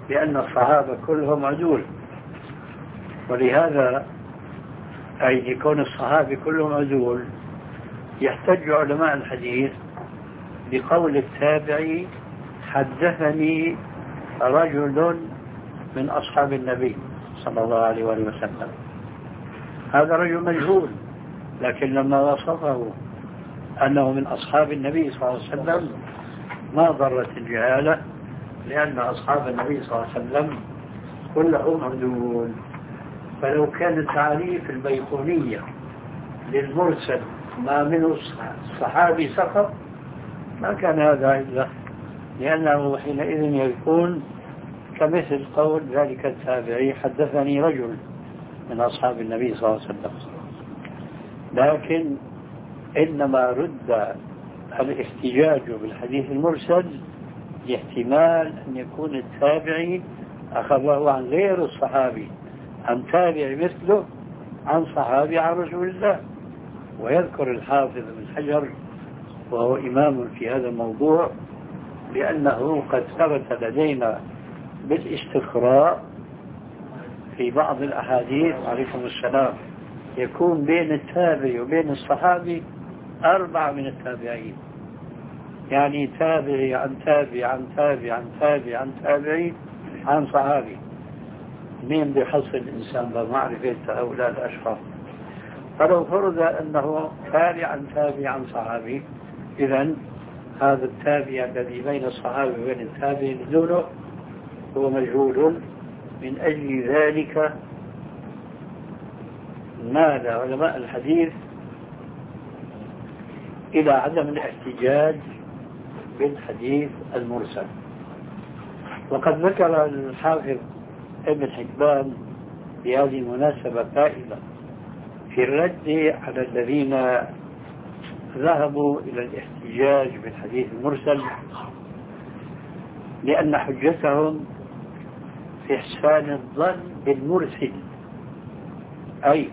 لأن الصحابة كلهم عدول، ولهذا أي يكون الصحابة كلهم عدول يحتج علماء الحديث بقول التابعي حدثني رجل من أصحاب النبي صلى الله عليه وآله وسلم. هذا رجل مجهول، لكن لما وصفه أنه من أصحاب النبي صلى الله عليه وسلم ما ضرت الجهالة، لأن أصحاب النبي صلى الله عليه وسلم كلهم عدول. فلو كان التعريف البيقونية للمرسل ما منه الصحابي سقط ما كان هذا إلا، لأنه حينئذ يكون كمثل قول ذلك التابعي حدثني رجل من أصحاب النبي صلى الله عليه وسلم. لكن إنما رد الاحتجاج بالحديث المرسل لاحتمال أن يكون التابعي أخذه عن غير الصحابي، عن تابع مثله، عن صحابي، عن رسول الله. ويذكر الحافظ بن حجر وهو إمام في هذا الموضوع لأنه قد ثبت لدينا بالاستقراء في بعض الأحاديث عليكم السلام يكون بين التابع وبين الصحابي 4 من التابعين، يعني تابعي عن تابع عن تابع عن تابع عن تابعي عن صحابي. مين بيحصل الإنسان بمعرفة هؤلاء الأشخاص؟ فلو فرض أنه تابع عن تابع عن صحابي، إذن هذا التابع الذي بين الصحابي وبين التابع دونه هو مجهول. من أجل ذلك مال علماء الحديث إلى عدم الاحتجاج بالحديث المرسل. وقد ذكر الحافظ ابن حبان في هذه المناسبة فائدة في الرد على الذين ذهبوا إلى الاحتجاج بالحديث المرسل، لأن حجتهم في إحسان الظن بالمرسل. أي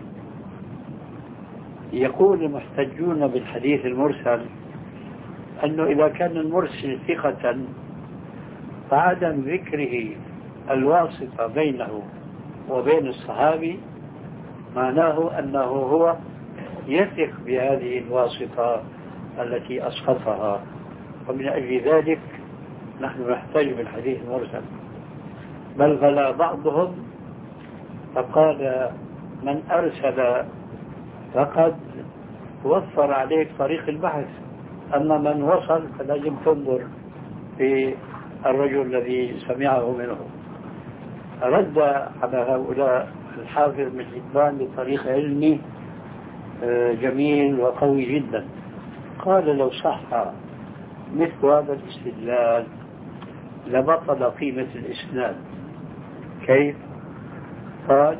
يقول المحتجون بالحديث المرسل أنه إذا كان المرسل ثقة فعدم ذكره الواسطة بينه وبين الصحابي معناه أنه هو يثق بهذه الواسطة التي أسقطها، ومن أجل ذلك نحن نحتاج بالحديث المرسل. بل غلا بعضهم فقال من أرسل فقد وفر عليك طريق البحث، أما من وصل فلازم تنظر في الرجل الذي سمعه منه. رد على هؤلاء الحافظ بن حبان بطريق علمي جميل وقوي جدا. قال لو صح مثل هذا الاستدلال لبطل قيمة الإسناد. كيف؟ قال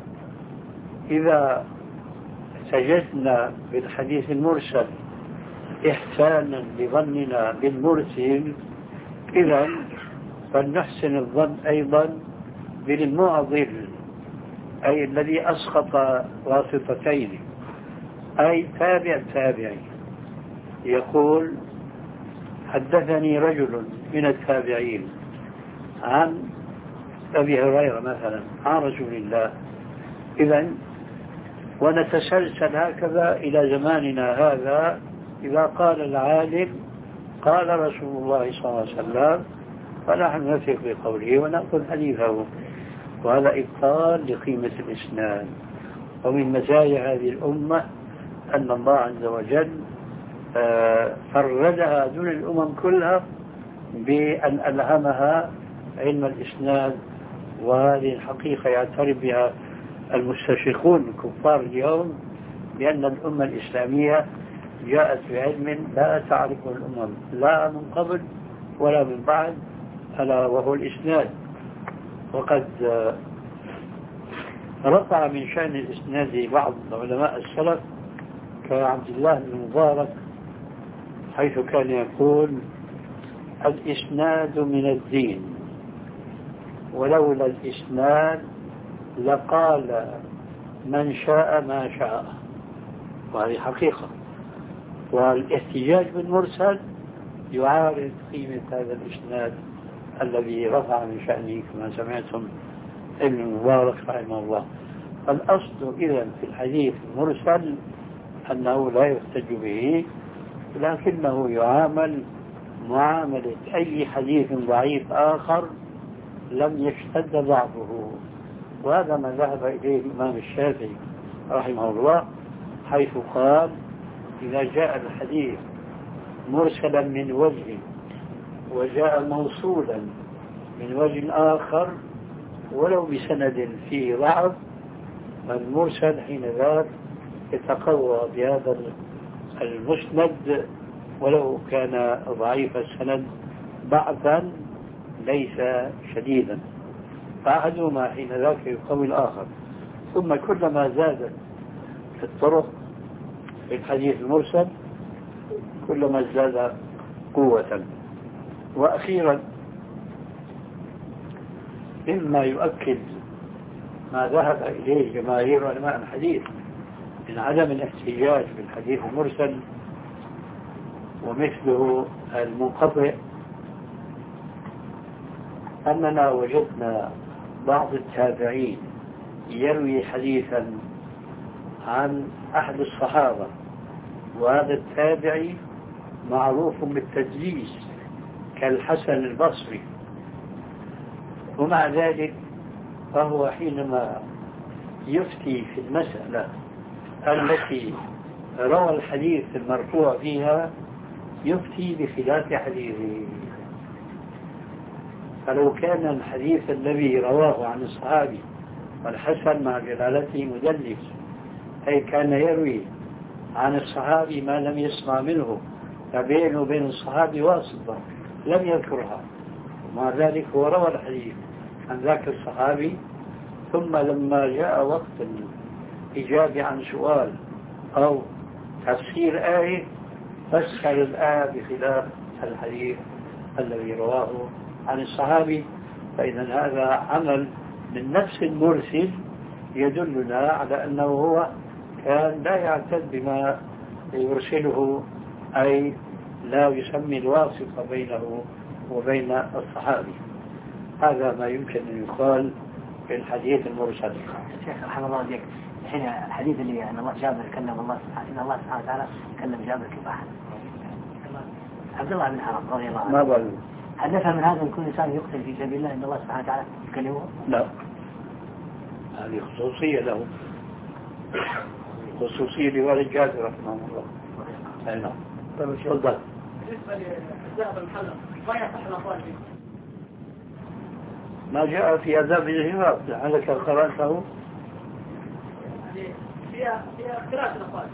إذا سجدنا بالحديث المرسل إحسانا لظننا بالمرسل إذا فلنحسن الظن أيضا بالمعضل، أي الذي أسقط واسطتين، أي تابع تابعي. يقول حدثني رجل من التابعين عن أبي هريرة مثلا عن رسول الله، إذن ونتسلسل هكذا إلى زماننا هذا. إذا قال العالم قال رسول الله صلى الله عليه وسلم فنحن نثق بقوله ونأخذ حديثه، وهذا إبطال لقيمة الإسناد. ومن مزايا هذه الأمة أن الله عز وجل فردها دون الأمم كلها بأن ألهمها علم الإسناد، وهذه الحقيقة يعترف بها المستشرقون الكفار اليوم، لأن الأمة الإسلامية جاءت بعلم لا تعرفه الأمم لا من قبل ولا من بعد، ألا وهو الإسناد. وقد رفع من شأن الإسناد بعض علماء السلف كعبد الله بن مبارك، حيث كان يقول الإسناد من الدين، ولولا الإسناد لقال من شاء ما شاء. وهذه حقيقة. والاحتجاج بالمرسل يعارض قيمة هذا الإسناد الذي رفع من شأنه كما سمعتم ابن المبارك رحمه الله. فالأصل إذن في الحديث المرسل أنه لا يحتج به، لكنه يعامل معاملة أي حديث ضعيف آخر لم يشتد ضعفه. وهذا ما ذهب إليه الإمام الشافعي رحمه الله، حيث قال إذا جاء الحديث مرسلا من وجه وجاء موصولا من وجه آخر ولو بسند فيه ضعف، فالمرسل حينذاك يتقوى بهذا المسند ولو كان ضعيف السند ضعفا ليس شديدا، فأحدهما حينذاك يقوي الآخر. ثم كلما زادت الطرق في الحديث المرسل كلما ازداد قوة. وأخيرا مما يؤكد ما ذهب إليه جماهير علماء الحديث من عدم الاحتجاج بالحديث المرسل ومثله المنقطع، أننا وجدنا بعض التابعين يروي حديثا عن أحد الصحابة، وهذا التابعي معروف بالتدليس كالحسن البصري، ومع ذلك فهو حينما يفتي في المسألة التي روى الحديث المرفوع فيها يفتي بخلاف حديثه. فلو كان الحديث الذي رواه عن الصحابي والحسن مع جلالته مدلس، أي كان يروي عن الصحابي ما لم يسمع منه، فبينه وبين الصحابي واسطة لم يذكرها، ومع ذلك هو روى الحديث عن ذاك الصحابي، ثم لما جاء وقت الإجابة عن سؤال أو تفسير آية فسر الآية بخلاف الحديث الذي رواه عن الصحابي. فإذا هذا عمل من نفس المرسل يدلنا على أنه هو كان لا يعتد بما يرسله، أي لا يسمي الواسطة بينه وبين الصحابي. هذا ما يمكن أن يقال في الحديث المرسل. شيخ رحمه الله عليك، الحين الحديث اللي أن الله جابر كلم الله سبحانه، إن الله سبحانه وتعالى كلم جابر كفاحا، عبد الله بن حرام رضي الله عنه، ما بل هل نفهم من هذا أن كل إنسان يقتل في سبيل الله إن الله سبحانه وتعالى يكلمه؟ لا، هذه خصوصية له، خصوصية لوالد جابر رحمه الله. أي نعم. تفضل. بالنسبة للذهب المحلق ما يصح الأقوال فيه؟ ما جاء في آداب الجهاد لعلك قرأته. فيها اختلاف الأقوال.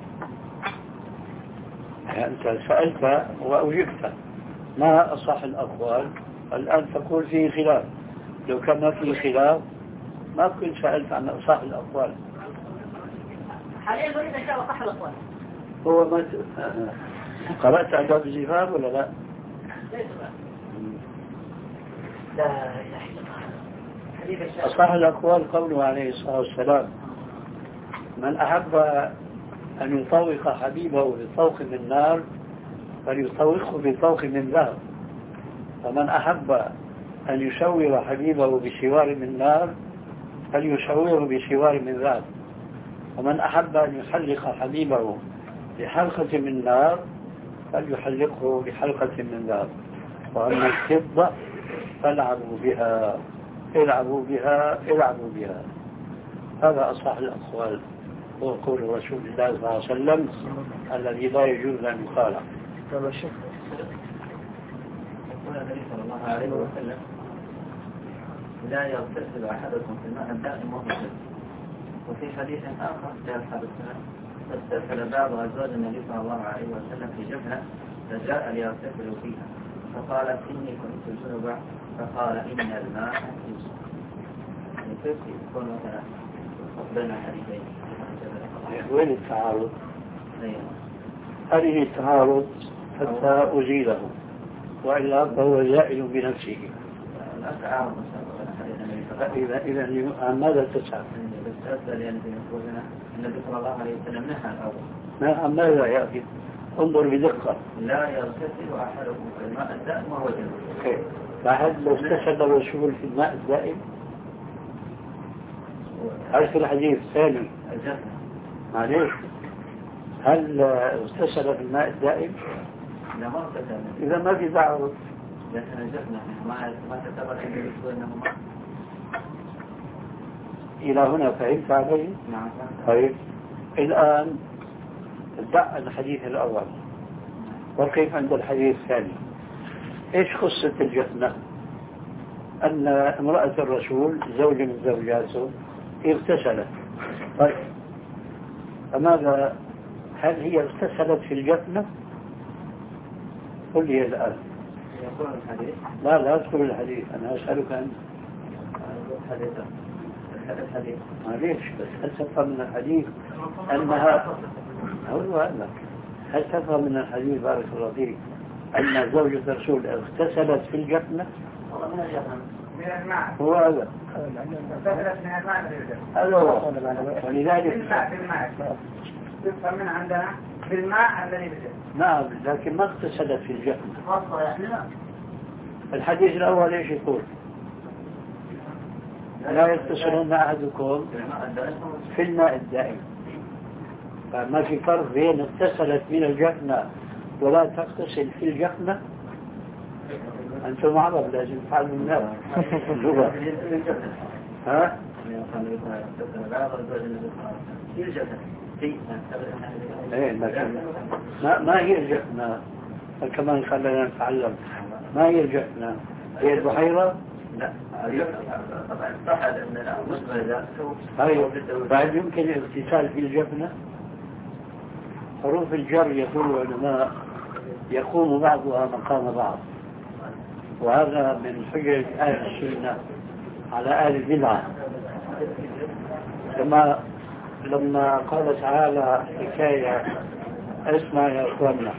أنت سألت وأجبت ما أصح الأقوال، الآن تقول فيه خلاف. لو كان ما فيه خلاف ما كنت سألت عن أصح الأقوال. حاليا نريد إن شاء الله صح الأقوال. هو ما قرأت آداب الزفاف ولا لا؟ ليس لا إله إلا الله. أصح الأقوال قوله عليه الصلاة والسلام: من أحب أن يطوق حبيبه بطوق من نار فليطوقه بطوق من ذهب، ومن أحب أن يشور حبيبه بشوار من نار فليشوره بشوار من ذهب، ومن أحب أن يحلق حبيبه بحلقة من نار فليحلقه بحلقة من ذهب، وأما الفضة فالعبوا بها العبوا بها العبوا بها. هذا أصح الأقوال، هو قول رسول الله صلى الله عليه وسلم الذي لا يجوز أن يقال. طيب الشيخ، يقول النبي صلى الله عليه وسلم: لا يغتسل أحدكم في الماء الدائم وهو جنب. وفي حديث آخر جاء حدثنا فاسترسل بعض أزواج النبي صلى الله عليه وسلم في جبهة فجاء ليغتسل فيها، فقالت: إني كنت جنبا، فقال: إن الماء يجب. يعني كيف يكون مثلا بين الحديثين؟ وين التعارض؟ هذه التعارض حتى أزيله، وإلا فهو زائل بنفسه. لا تعارض. إذا عن ماذا تسأل؟ أسأل يعني يقولنا النبي صلى الله عليه وسلم نهى الأول. عن ماذا يأتي؟ انظر بدقة. لا يغتسل أحدكم في الماء الدائم وهو جنب. فهل لو استشهد الرسول في الماء الدائم؟ هل في الحديث الثاني معليش هل استشهد في الماء الدائم؟ لا ما اغتسل. إذا ما في دعوة لكن الجفنة ما تعتبر عند الرسول أنه ما. إلى هنا فهمت علي؟ نعم. طيب الآن دع الحديث الأول وكيف عند الحديث الثاني؟ إيش قصة الجفنة؟ أن امرأة الرسول زوج من زوجاته اغتسلت. طيب فماذا؟ هل هي اغتسلت في الجفنة؟ قل لي الآن. يقول الحديث. لا أذكر الحديث، أنا أسألك أنت. الحديث. معليش بس هل تفهم من الحديث أنها هو هذا؟ هل تفهم من الحديث بارك الله فيك أن زوجة الرسول اغتسلت في الجفنة؟ والله من الجفنة. من الماء. هو هذا. اغتسلت من الماء. هذا هو. ولذلك بالماء. تفهم من عندنا بالماء الذي بجد. نعم لكن ما اغتسلت في الجفنة. خاصة يعني لا. الحديث الأول ايش يقول؟ لا يغتسلن أحدكم في الماء الدائم. فما في فرق بين اغتسلت من الجفنة ولا تغتسل في الجفنة. أنتم عرب لازم تفعلوا الناس اللغة. ها؟ ايه لكن ما هي الجفنة؟ كمان خلينا نتعلم. ما هي الجفنة؟ هي البحيرة؟ لا طبعا صحد أن بعد يمكن الاغتسال في الجفنة. حروف الجر يقول العلماء يقوم بعضها مقام بعض، وهذا من حجج أهل السنة على أهل البدعة. لما قال تعالى حكاية اسمع يا أخوانا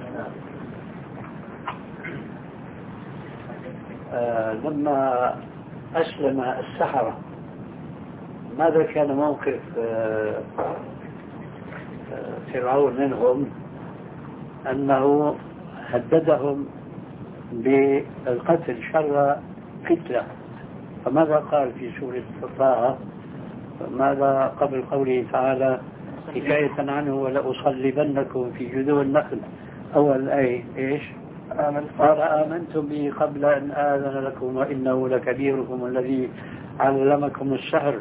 لما أسلم السحرة ماذا كان موقف فرعون منهم؟ أنه هددهم بالقتل شر قتلة. فماذا قال في سورة طه؟ ماذا قبل قوله تعالى حكاية عنه ولأصلبنكم في جذوع النخل؟ أول أي إيش؟ قال آمنتم به قبل أن آذن لكم وإنه لكبيركم الذي علمكم السحر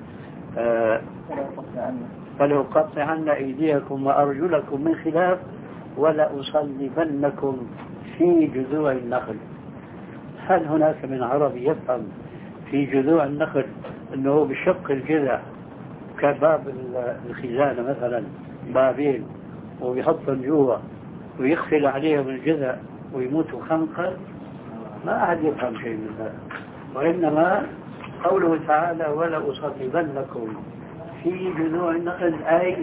فلأقطعن أيديكم وأرجلكم من خلاف ولأصلبنكم في جذوع النخل. هل هناك من عربي يفهم في جذوع النخل أنه بشق الجذع كباب الخزانة مثلا بابين ويحطهم جوا ويغسل عليهم الجذع ويموتوا خنقا؟ ما أحد يفهم شيء من هذا. وإنما قوله تعالى ولأصلبنكم في جذوع النخل أي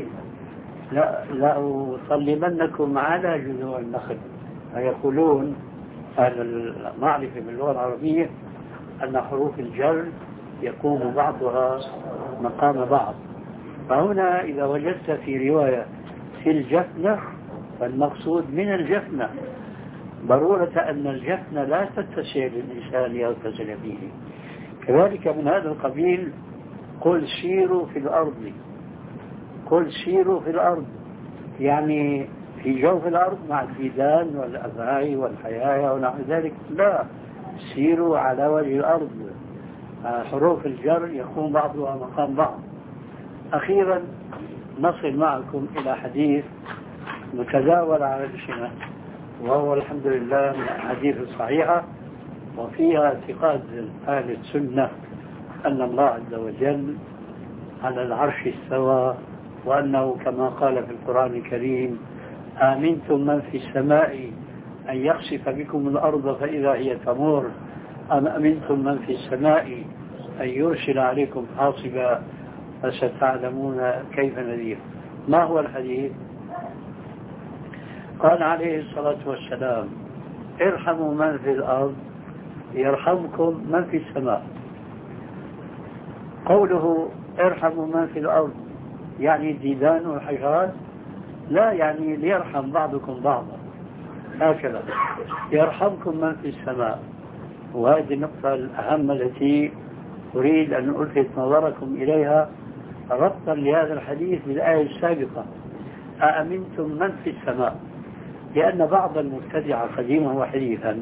لأصلبنكم على جذوع النخل. يقولون أهل المعرفة باللغة العربية أن حروف الجر يقوم بعضها مقام بعض. فهنا إذا وجدت في رواية في الجفنة فالمقصود من الجفنة ضرورة أن الجفنة لا تتسع للإنسان يغتسل فيه. كذلك من هذا القبيل قل سيروا في الأرض. قل سيروا في الأرض يعني في جوف الأرض مع الديدان والأفعي والحيايا ونحو ذلك. لا، سيروا على وجه الأرض. حروف الجر يقوم بعضها مقام بعض. أخيرا نصل معكم إلى حديث متداول على السنة، وهو الحمد لله من الحديث الصحيحة، وفيها اعتقاد أهل السنة أن الله عز وجل على العرش استوى، وأنه كما قال في القرآن الكريم آمنتم من في السماء أن يخسف بكم الأرض فإذا هي تمور أم أمنتم من في السماء أن يرسل عليكم حاصبا فستعلمون كيف نذير. ما هو الحديث؟ قال عليه الصلاة والسلام ارحموا من في الأرض يرحمكم من في السماء. قوله ارحموا من في الأرض يعني الديدان والحشرات؟ لا، يعني ليرحم بعضكم بعضا. هكذا يرحمكم من في السماء. وهذه النقطة الأهم التي أريد أن ألفت نظركم إليها ربطا لهذا الحديث بالآية السابقة: أأمنتم من في السماء؟ لأن بعض المبتدعة قديما وحديثا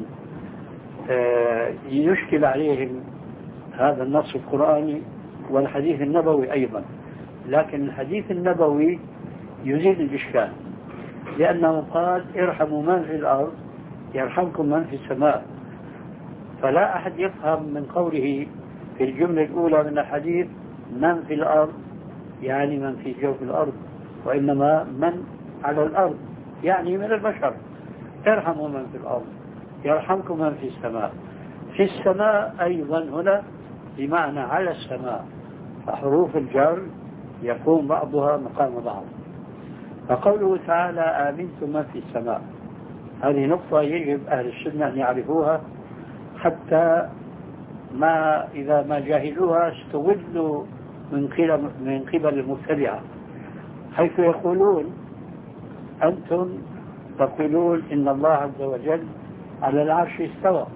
يشكل عليهم هذا النص القرآني والحديث النبوي أيضا، لكن الحديث النبوي يزيد الإشكال، لأنه قال: ارحموا من في الأرض يرحمكم من في السماء. فلا أحد يفهم من قوله في الجملة الأولى من الحديث من في الأرض يعني من في جوف الأرض، وإنما من على الأرض يعني من البشر. ارحموا من في الأرض يرحمكم من في السماء. في السماء أيضا هنا بمعنى على السماء، فحروف الجر يقوم بعضها مقام بعض. فقوله تعالى: آمنتم من في السماء، هذه نقطة يجب أهل السنة أن يعرفوها، حتى إذا ما جاهلوها استغلوا من قبل المبتدعة، حيث يقولون: أنتم تقولون إن الله عز وجل على العرش استوى،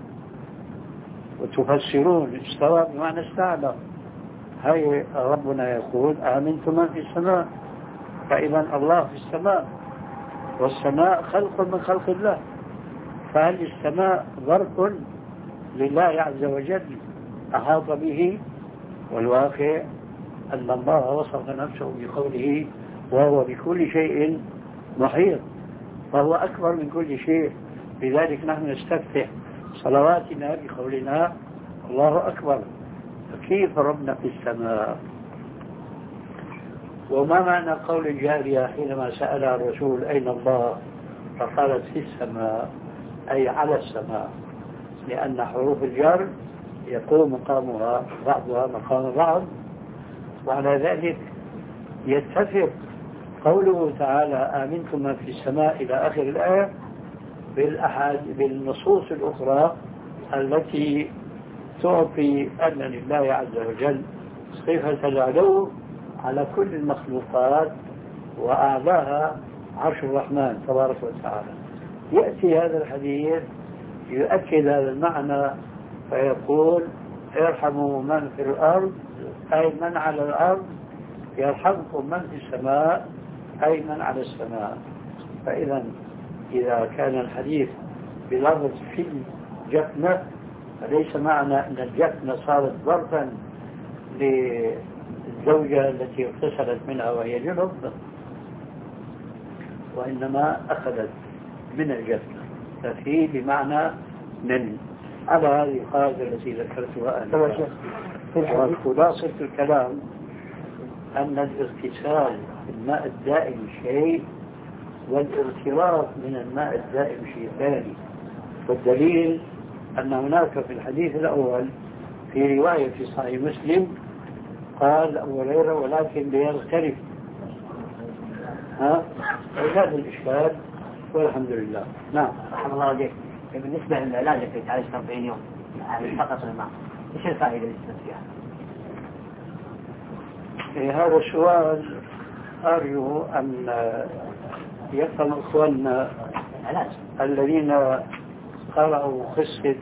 وتفسرون استوى بمعنى استعلى. هاي ربنا يقول: آمنتم من في السماء، فإذا الله في السماء، والسماء خلق من خلق الله، فهل السماء ظرف لله عز وجل أحاط به؟ والواقع أن الله وصف نفسه بقوله: وهو بكل شيء محيط، فهو أكبر من كل شيء. لذلك نحن نستفتح صلواتنا بقولنا: الله أكبر. فكيف ربنا في السماء؟ وما معنى قول الجارية حينما سألها الرسول: أين الله؟ فقالت: في السماء، أي على السماء، لأن حروف الجر يقوم مقامها بعضها مقام بعض. وعلى ذلك يتفق قوله تعالى: آمنتم من في السماء إلى آخر الآية بالنصوص الأخرى التي تعطي أن لله عز وجل صفة العلو على كل المخلوقات، وأعلاها عرش الرحمن تبارك وتعالى. يأتي هذا الحديث يؤكد هذا المعنى، فيقول: ارحموا من في الأرض، أي من على الأرض، يرحمكم من في السماء، أي من على السماء. فإذا إذا كان الحديث بلفظ في الجفنة، فليس معنى أن الجفنة صارت ظرفا للزوجة التي اغتسلت منها وهي جنب، وإنما أخذت من الجفنة، ففي بمعنى من، على هذه القاعدة التي ذكرتها أنا. وخلاصة الكلام أن الاغتسال في الماء الدائم شيء، والاغتراف من الماء الدائم شيء ثاني. والدليل أن هناك في الحديث الأول في رواية في صحيح مسلم قال أبو هريرة: ولكن ليغترف. هذا الإشكال، والحمد لله. نعم. رحمه الله عليك. بالنسبة للعلاج في تعالج 40 يوم فقط الماء، ايش الفائدة اللي فيها؟ هذا السؤال أرجو أن يفهم إخواننا الذين قرأوا قصة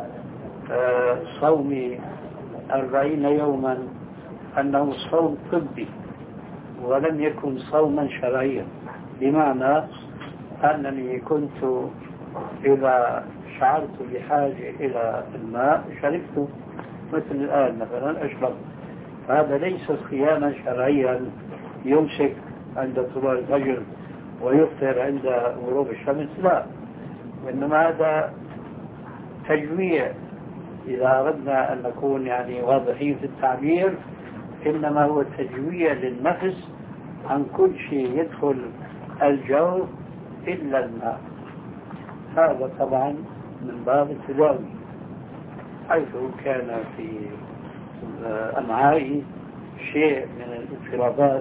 صوم 40 يوما أنه صوم طبي ولم يكن صوما شرعيا، بمعنى أنني كنت إذا شعرت بحاجة إلى الماء شربته، مثل الآن مثلا أشرب. هذا ليس صياما شرعيا يمسك عند طلوع الفجر ويفطر عند غروب الشمس، لا، وإنما هذا تجويع. إذا أردنا أن نكون يعني واضحين في التعبير، إنما هو تجويع للنفس عن كل شيء يدخل الجو إلا الماء. هذا طبعا من باب التداوي، حيث كان في أمعائي شيء من الاضطرابات،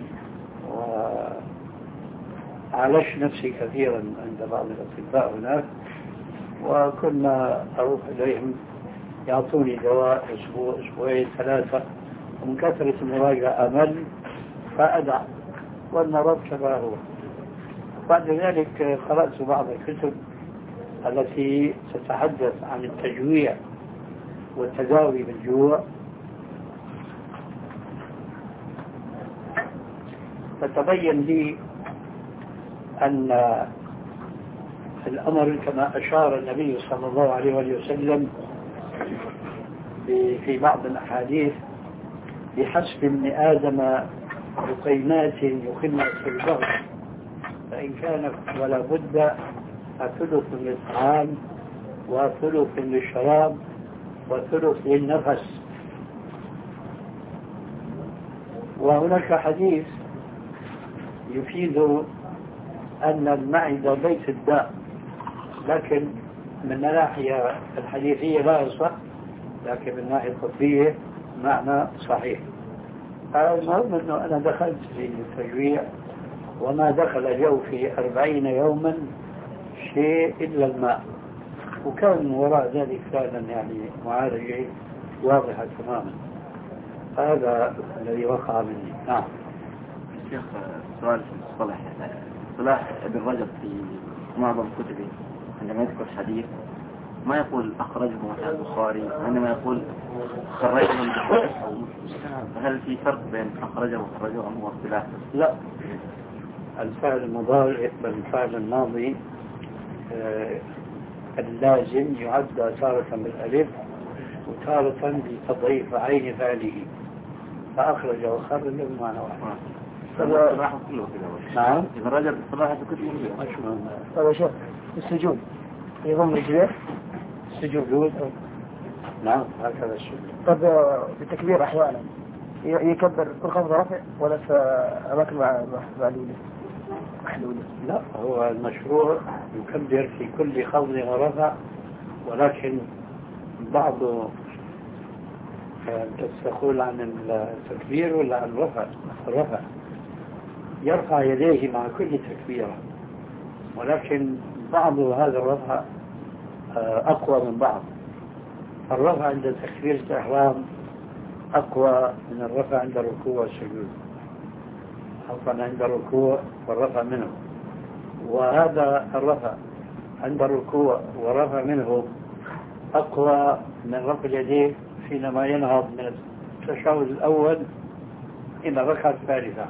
وعالجت نفسي كثيرا عند بعض الأطباء هناك، وكنا أروح إليهم يعطوني دواء أسبوع أسبوعين ثلاثة، ومن كثرة المراجعة أمل فأدع، والمرض شبهه. بعد ذلك قرأت بعض الكتب التي تتحدث عن التجويع والتداوي بالجوع، فتبين لي أن الأمر كما أشار النبي صلى الله عليه وسلم في بعض الأحاديث بحسب ابن آدم لقيمات يخن في البغض، فإن كان ولا بد ثلث للطعام وثلث للشراب وثلث للنفس. وهناك حديث يفيد أن المعدة بيت الداء، لكن من الناحية الحديثية لا يصح، لكن من الناحية الطبية معنى صحيح. المهم أنه أنا دخلت في التجويع وما دخل جوفي 40 يوما شيء إلا الماء، وكان وراء ذلك فعلا يعني معالجة واضحة تماما. هذا الذي وقع مني. نعم. الشيخ سؤال في الصلاح، صلاح ابن رجب في معظم كتبه عندما يذكر حديث ما يقول أخرجه مثلا البخاري، وإنما يقول خرجه البخاري. فهل في فرق بين أخرجه وخرجه أم هو اختلاف؟ لا، الفعل المضارع يقبل الفعل الماضي اللازم يعد تارة بالألف وتارة بتضعيف عين فعله، فأخرج وخرج بمعنى واحد. نعم. ابن رجب صلاح في كتبه طيب يا شيخ، السجود يضم رجليه السجود. نعم هكذا السجود. طب بالتكبير أحيانا يكبر كل خفض رفع ولا في أماكن محلولة؟ لا، هو المشروع يكبر في كل خفض ورفع، ولكن بعض تقول عن التكبير ولا عن الرفع يرفع يديه مع كل تكبيرة، ولكن بعض هذا الرفع أقوى من بعض. الرفع عند تكبيرة الإحرام أقوى من الرفع عند الركوع والسجود، خاصة عند الركوع والرفع منه، وهذا الرفع عند الركوع والرفع منه أقوى من رفع اليدين حينما ينهض من التشهد الأول إلى الركعة الثالثة.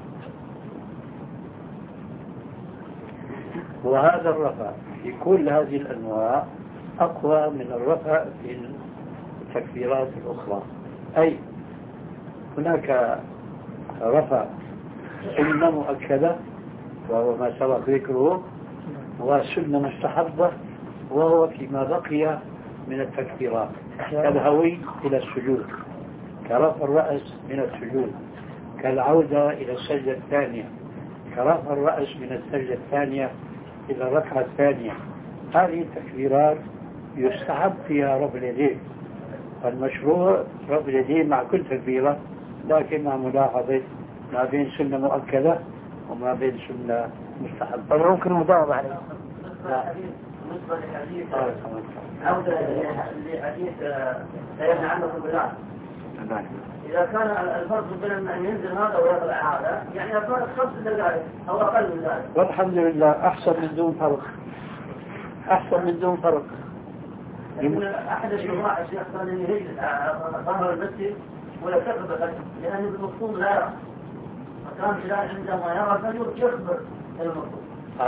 وهذا الرفع في كل هذه الأنواع أقوى من الرفع في التكبيرات الأخرى. أي هناك رفع سنة مؤكدة وهو ما سبق ذكره، وسنة مستحبة وهو فيما بقي من التكبيرات، كالهوي إلى السجود، كرفع الرأس من السجود، كالعودة إلى السجدة الثانية، كرفع الرأس من السجدة الثانية إلى الركعة الثانية. هذه التكبيرات يستحب فيها رفع اليدين، فالمشروع رفع اليدين مع كل تكبيرة، لكن مع ملاحظة ما بين سنة مؤكدة وما بين سنة مستحبة. ممكن المداومة عليه. بالنسبة لحديث عودة لحديث لا يمنع عنه البلاد، إذا كان الفرق بين أن ينزل هذا ويطلع هذا، يعني أكون 5 دقائق أو أقل من ذلك، والحمد لله أحسن من دون فرق، أحسن من دون فرق. أحد الشراح الشيخ قال إنه يجلس ظهر المسجد ولا يكبر قدمه، لأنه بالمفهوم لا يرى، فكان بلال عندما يرى الفجر يخبر المفهوم.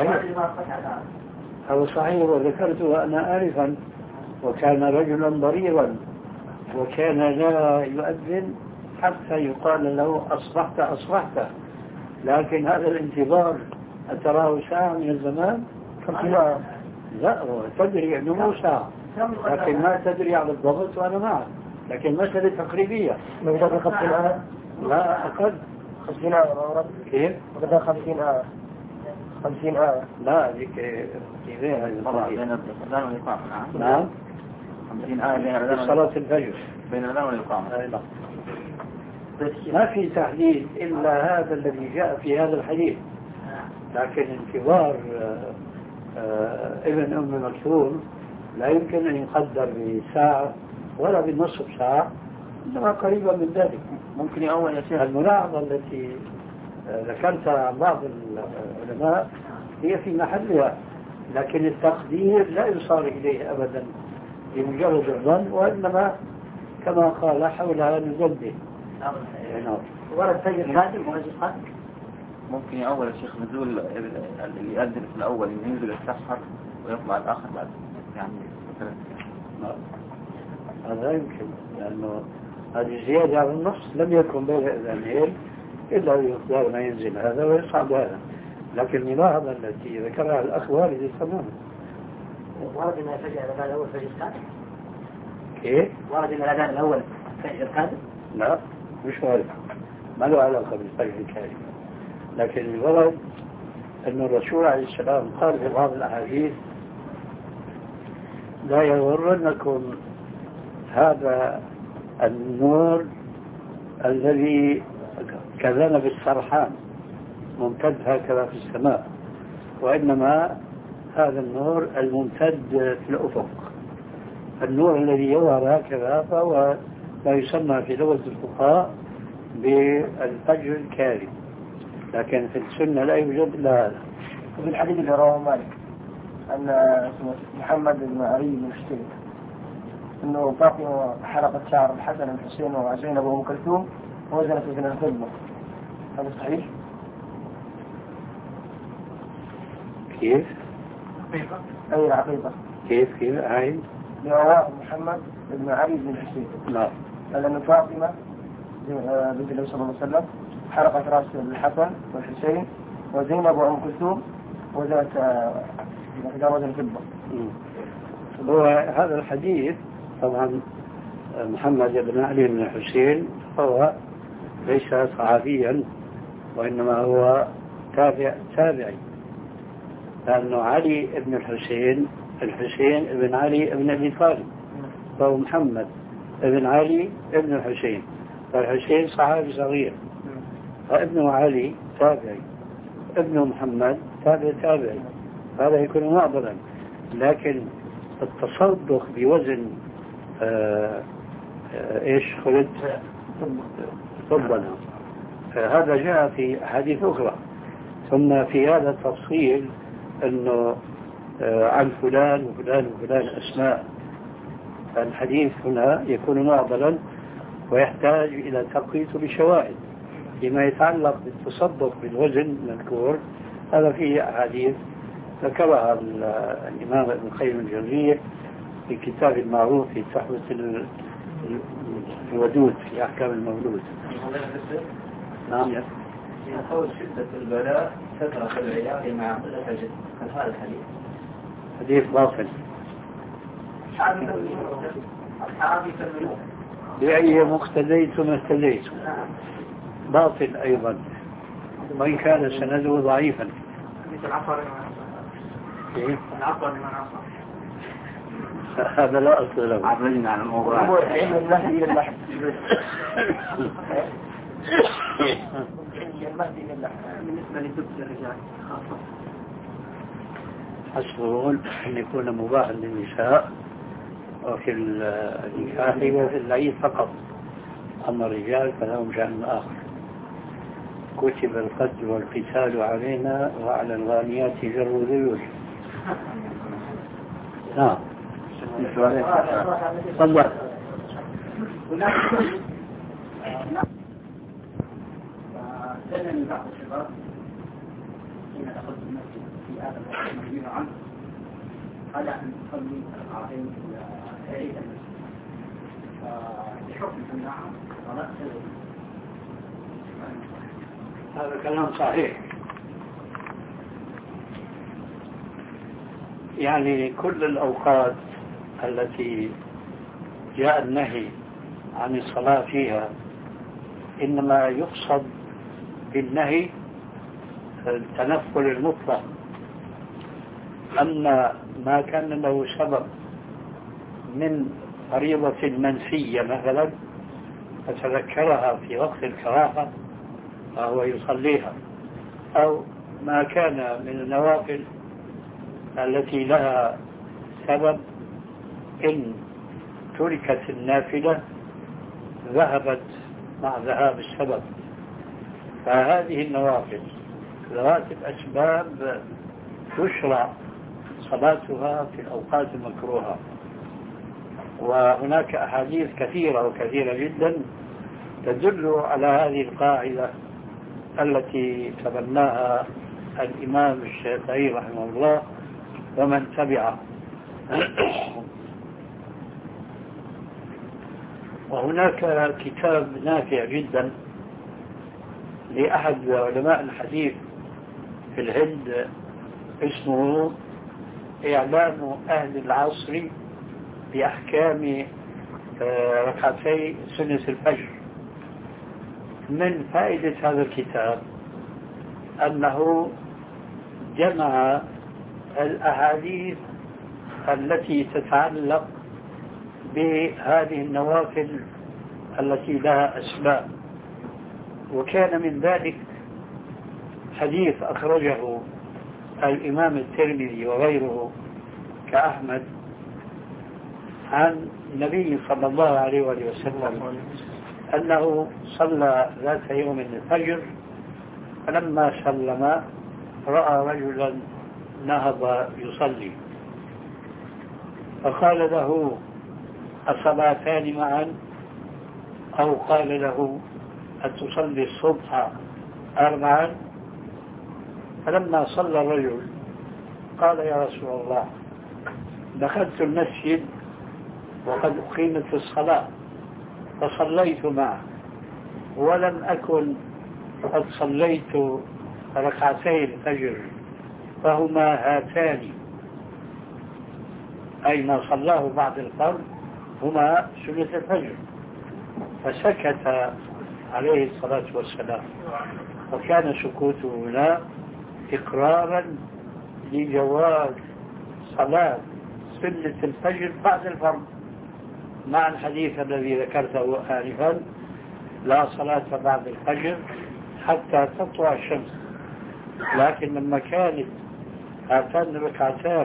هذا صحيح، وذكرته أنا آنفا، وكان رجلا ضريرا وكان لا يؤذن حتى يقال له أصبحت أصبحت، لكن هذا الانتظار أتراه ساعة من الزمان؟ لا، تدري أنه مو ساعة، لكن ما تدري على الضبط وأنا معه، لكن مسألة تقريبية. لا أقل 50 آية. كيف؟ 50 آية. 50 آية. لا ذيك طبعا بين الأذان والإقامة. نعم 50 آية بين الأذان صلاة الفجر بين الأذان والإقامة. ما في تحديد إلا هذا الذي جاء في هذا الحديث، لكن انتظار ابن أم مكتوم لا يمكن أن يقدر بساعة ولا بنصف ساعة، إنما قريبا من ذلك. ممكن أول يا شيخ الملاحظة التي ذكرتها عن بعض العلماء هي في محلها، لكن التقدير لا يصار إليه أبدا بمجرد الظن، وإنما كما قال حولها نزبه. ورد فجر خاتم وفجر خاتم. ممكن أول الشيخ نزول اللي يأذن في الأول ينزل السحر ويطلع الآخر بعد يعني هذا يمكن، لأنه هذه زيادة على النص، لم يكن بين الأذانين إلا بمقدار ما ينزل هذا ويصعد هذا. لكن الملاحظة التي ذكرها الأخ واردة تماما. ورد أن الفجر الأذان الأول فجر خاتم. كيف؟ ورد أن الأذان الأول فجر خاتم. لا مش وارد، ما له علاقة بالفجر الكاذب. لكن الورد أن الرسول عليه السلام قال في بعض الأحاديث: لا يغرنكم هذا النور الذي كذنب السرحان ممتد هكذا في السماء، وإنما هذا النور الممتد في الأفق. النور الذي يظهر هكذا فهو ما يسمى في لغة الفقهاء بالفجر الكاذب، لكن في السنة لا يوجد إلا هذا. وفي الحديث اللي رواه مالك أن محمد بن علي بن حسين أنه فاطمة حلقت شعر الحسن والحسين وزينب وأم كلثوم ووزنت وزن الفضة، هذا صحيح؟ كيف؟ أي العقيدة؟ كيف هاي؟ لرواه محمد بن علي بن حسين. لا. لأن فاطمة بنت النبي صلى الله عليه وسلم حلقت رأس الحسن والحسين وزينب وأم كلثوم وزنت وزن الفضة. هو هذا الحديث طبعا محمد بن علي بن الحسين هو ليس صحابيا، وإنما هو تابعي، لأنه علي بن الحسين بن علي بن أبي طالب، فهو محمد بن علي بن الحسين، فالحسين صحابي صغير، فابنه علي تابعي، ابنه محمد تابعي، هذا يكون معضلا. لكن التصدق بوزن ايش خلد فضلا هذا جاء في حديث أخرى. ثم في هذا التفصيل أنه عن فلان وفلان وفلان أسماء، الحديث هنا يكون معضلا ويحتاج إلى تقييد بشواهد. فيما يتعلق بالتصدق بالوزن المذكور هذا فيه أحاديث ذكرها الإمام ابن القيم الجوزية في كتاب المعروف في تحوة الودود في أحكام المولود. نعم. يقول شدة البلاء تترك العيال مع قلة الجد، هذا الحديث حديث باطل. بأي مقتديتم اهتديتم، باطل أيضا وإن كان سنده ضعيفا. هذا لا أصل له. عبرنا عن الموضوع. بالنسبة لدبس الرجال خاصة حسبه أن يكون مباحا للنساء وفي النكاح وفي العيد فقط، أما الرجال فلهم شأن آخر. كتب القتل والقتال علينا وعلى الغانيات جر ذيول. نعم. تفضل. سألني من بعض الشباب حين دخلت المسجد في هذا الوقت المجموع عنه على أن تصلي ركعتين في عيد المسجد، بحكم أنها صلاة سلوية. هذا كلام صحيح، يعني كل الأوقات التي جاء النهي عن الصلاة فيها إنما يقصد بالنهي التنفل المطلق. أما ما كان له سبب من فريضة منسية مثلا فتذكرها في وقت الكراهة فهو يصليها، أو ما كان من النوافل التي لها سبب إن تركت النافلة ذهبت مع ذهاب السبب. فهذه النوافل ذوات الأسباب تشرع صلاتها في الأوقات المكروهة، وهناك أحاديث كثيرة وكثيرة جدا تدل على هذه القاعدة التي تبناها الإمام الشافعي رحمه الله ومن تبعه. وهناك كتاب نافع جدا لأحد علماء الحديث في الهند اسمه إعلام أهل العصر بأحكام ركعتي سنة الفجر. من فائدة هذا الكتاب أنه جمع الأحاديث التي تتعلق بهذه النوافل التي لها أسباب، وكان من ذلك حديث أخرجه الإمام الترمذي وغيره كأحمد عن النبي صلى الله عليه وسلم أنه صلى ذات يوم الفجر، فلما سلم رأى رجلا نهض يصلي فقال له الصلاتان معا، أو قال له أتصلي الصبح أربعا؟ فلما صلى الرجل قال يا رسول الله دخلت المسجد وقد أقيمت الصلاة فصليت معه ولم أكن قد صليت ركعتي الفجر فهما هاتان، أي ما صلاه بعد الفرض هما سنة الفجر. فسكت عليه الصلاة والسلام، وكان سكوته هنا إقرارا لجواز صلاة سنة الفجر بعد الفرض، مع الحديث الذي ذكرته آنفا لا صلاة بعد الفجر حتى تطلع الشمس. لكن لما كانت هاتان الركعتان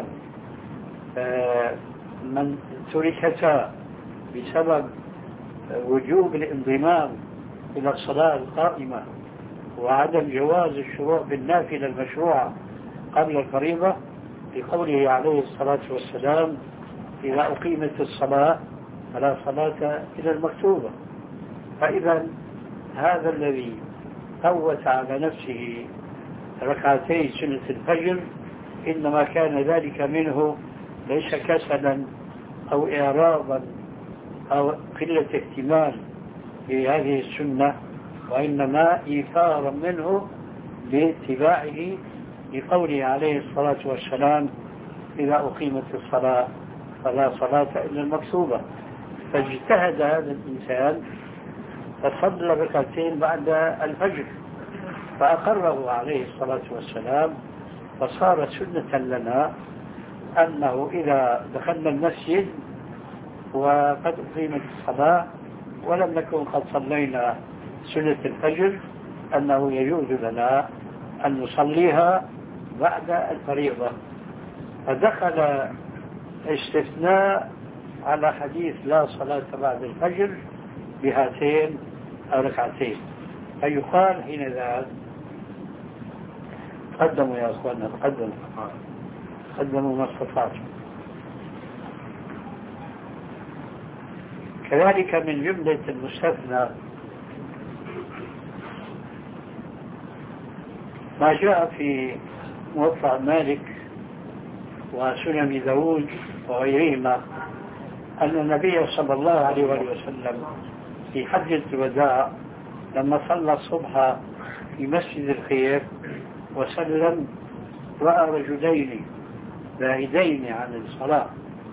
من تركتا بسبب وجوب الانضمام إلى الصلاة القائمة وعدم جواز الشروع بالنافلة المشروعة قبل الفريضة، لقوله عليه الصلاة والسلام إذا أقيمت الصلاة فلا صلاة إلى المكتوبة. فإذا هذا الذي فوت على نفسه ركعتي سنة الفجر إنما كان ذلك منه ليس كسلا أو إعراضا أو قلة اهتمام بهذه السنة، وإنما إيثارا منه باتباعه لقوله عليه الصلاة والسلام إذا أقيمت الصلاة فلا صلاة إلا المكتوبة. فاجتهد هذا الإنسان فصلى ركعتين بعد الفجر فأقره عليه الصلاة والسلام، فصار سنة لنا أنه إذا دخلنا المسجد وقد أقيمت الصلاة ولم نكن قد صلينا سنة الفجر أنه يجوز لنا أن نصليها بعد الفريضة. فدخل استثناء على حديث لا صلاة بعد الفجر بهاتين الركعتين. فيقال حينذاك تقدموا يا أخوانا، تقدموا ما استطعتم. كذلك من جملة المستثنى ما جاء في موطأ مالك وسنن داود وغيرهما أن النبي صلى الله عليه وسلم في حجة الوداع لما صلى الصبح في مسجد الخير وسلم رأى رجلين بعيدين عن الصلاة،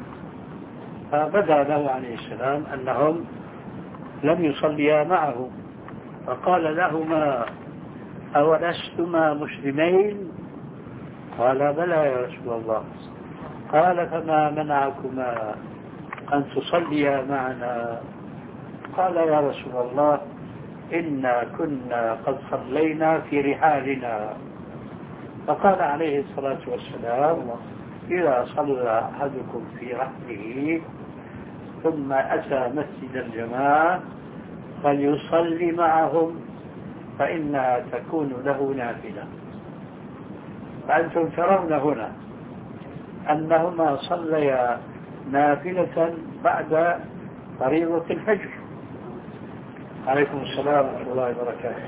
فبدا له عليه السلام أنهم لم يصليا معه، فقال لهما أولستما مسلمين؟ قال بلى يا رسول الله. قال فما منعكما أن تصليا معنا؟ قال يا رسول الله إنا كنا قد صلينا في رحالنا. فقال عليه الصلاة والسلام إذا صلى أحدكم في رحله ثم أتى مسجد الجماعة فليصلي معهم فإنها تكون له نافلة. فأنتم ترون هنا أنهما صليا نافلة بعد فريضة الفجر. عليكم السلام ورحمة الله وبركاته.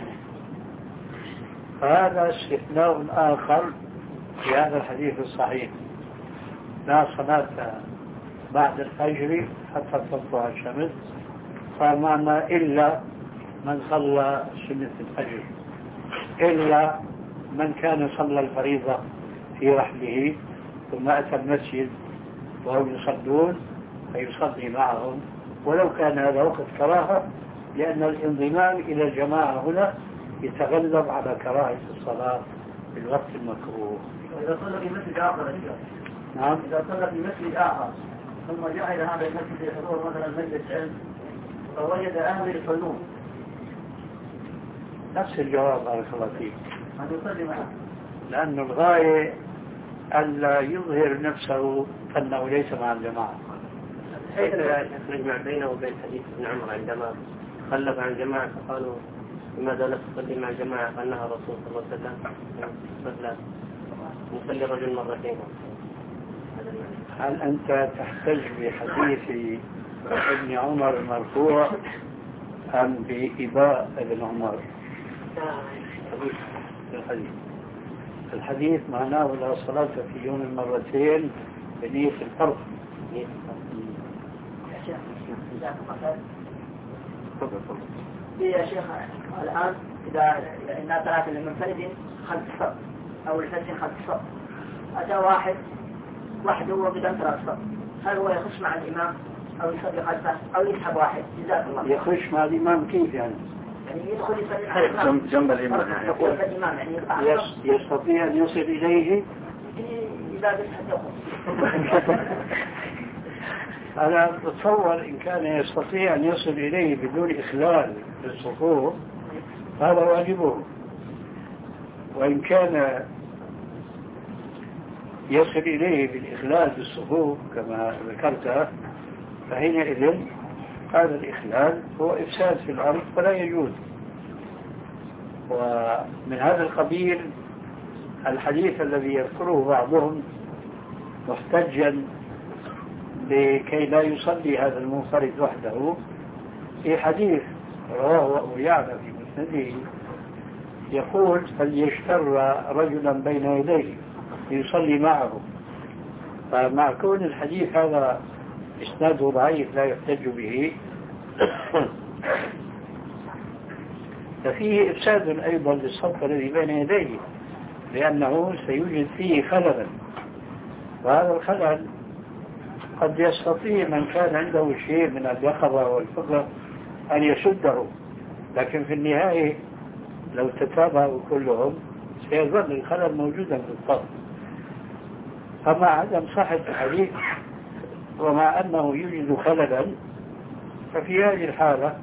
فهذا استثناء آخر في هذا الحديث الصحيح، لا صلاة بعد الفجر حتى تطلع الشمس، صار معنا إلا من صلى سنة الفجر، إلا من كان صلى الفريضة في رحله ثم أتى المسجد وهم يصلون فيصلي معهم، ولو كان هذا وقت كراهة، لأن الانضمام إلى الجماعة هنا يتغلب على كراهة الصلاة في الوقت المكروه. إذا صلى في مسجد آخر نعم. إذا صلى في مسجد آخر ثم جاء إلى هذا المسجد يحضر مثلا مجلس علم فوجد أهل يصلون، نفس الجواب بارك الله فيك، هل يصلي معه؟ لأن الغاية ألا يظهر نفسه أنه ليس مع الجماعة. حيث نجمع بينه وبين حديث ابن عمر عندما خلف عن الجماعة فقالوا لماذا لا تصلي مع الجماعة؟ قالها الرسول صلى الله عليه وسلم صلى نصلي رجل مرتين. هل أنت تحتج بحديث ابن عمر المرفوع أم بإباء ابن عمر؟ الحديث معناه لا صلاة في يوم مرتين بنية الفرض. يا شيخ الآن إذا إنها ثلاثة للمنفرد خلف الصف أو الفجر خلف الصف، أتى واحد وحده وقدام ثلاث صف، هل هو يخش مع الإمام أو يصلي خلفه أو يسحب واحد؟ جزاك الله. يخش مع الإمام كيف يعني؟ يعني يدخل يصلي مع الإمام جنب الإمام يعني يستطيع أن يصل إليه إذا بس يدخل. أنا أتصور إن كان يستطيع أن يصل إليه بدون إخلال بالصفوف هذا واجبه، وإن كان يصل إليه بالإخلال بالصفوف كما ذكرت فحينئذ هذا الإخلال هو إفساد في الأرض فلا يجوز. ومن هذا القبيل الحديث الذي يذكره بعضهم محتجا لكي لا يصلي هذا المنفرد وحده، في حديث رواه أبو يعلى في مسنده يقول فليشتر رجلا بين يديه يصلي معه. فمع كون الحديث هذا إسناده ضعيف لا يحتج به ففيه إفساد أيضا للصف الذي بين يديه، لأنه سيوجد فيه خللا، وهذا الخلل قد يستطيع من كان عنده شيء من اليقظة والفقه أن يسده، لكن في النهاية لو تتابعوا كلهم سيظل الخلل موجودا في الصف. فمع عدم صحة الحديث ومع أنه يوجد خللا ففي هذه الحالة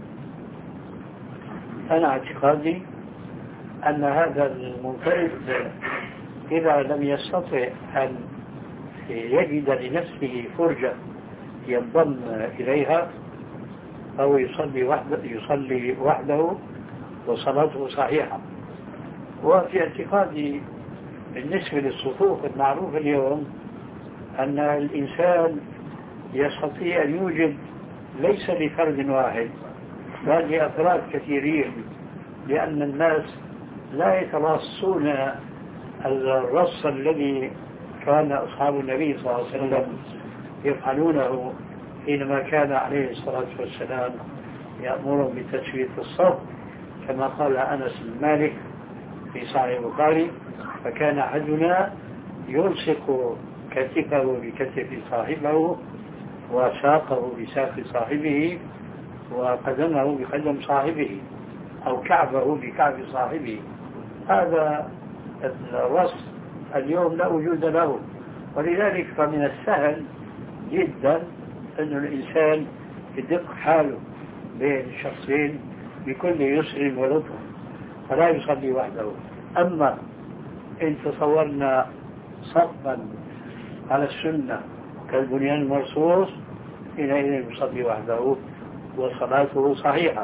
أنا اعتقادي أن هذا المنفرد إذا لم يستطع أن يجد لنفسه فرجة ينضم إليها أو يصلي وحده وصلاته صحيحة. وفي اعتقادي بالنسبة للصفوف المعروف اليوم أن الإنسان يستطيع أن يوجد ليس لفرد واحد بل لأفراد كثيرين، لأن الناس لا يتراصون الرص الذي كان أصحاب النبي صلى الله عليه وسلم يفعلونه حينما كان عليه الصلاة والسلام يأمرهم بتسوية الصف، كما قال أنس بن مالك في صحيح البخاري فكان أحدنا يلصق كتفه بكتف صاحبه وساقه بساق صاحبه وقدمه بقدم صاحبه أو كعبه بكعب صاحبه. هذا الرص اليوم لا وجود له، ولذلك فمن السهل جدا أن الإنسان يدق حاله بين الشخصين بكل يسر ولطف فلا يصلي وحده. أما إن تصورنا صفا على السنة كالبنيان المرصوص حينئذ يصلي وحده وصلاته صحيحة.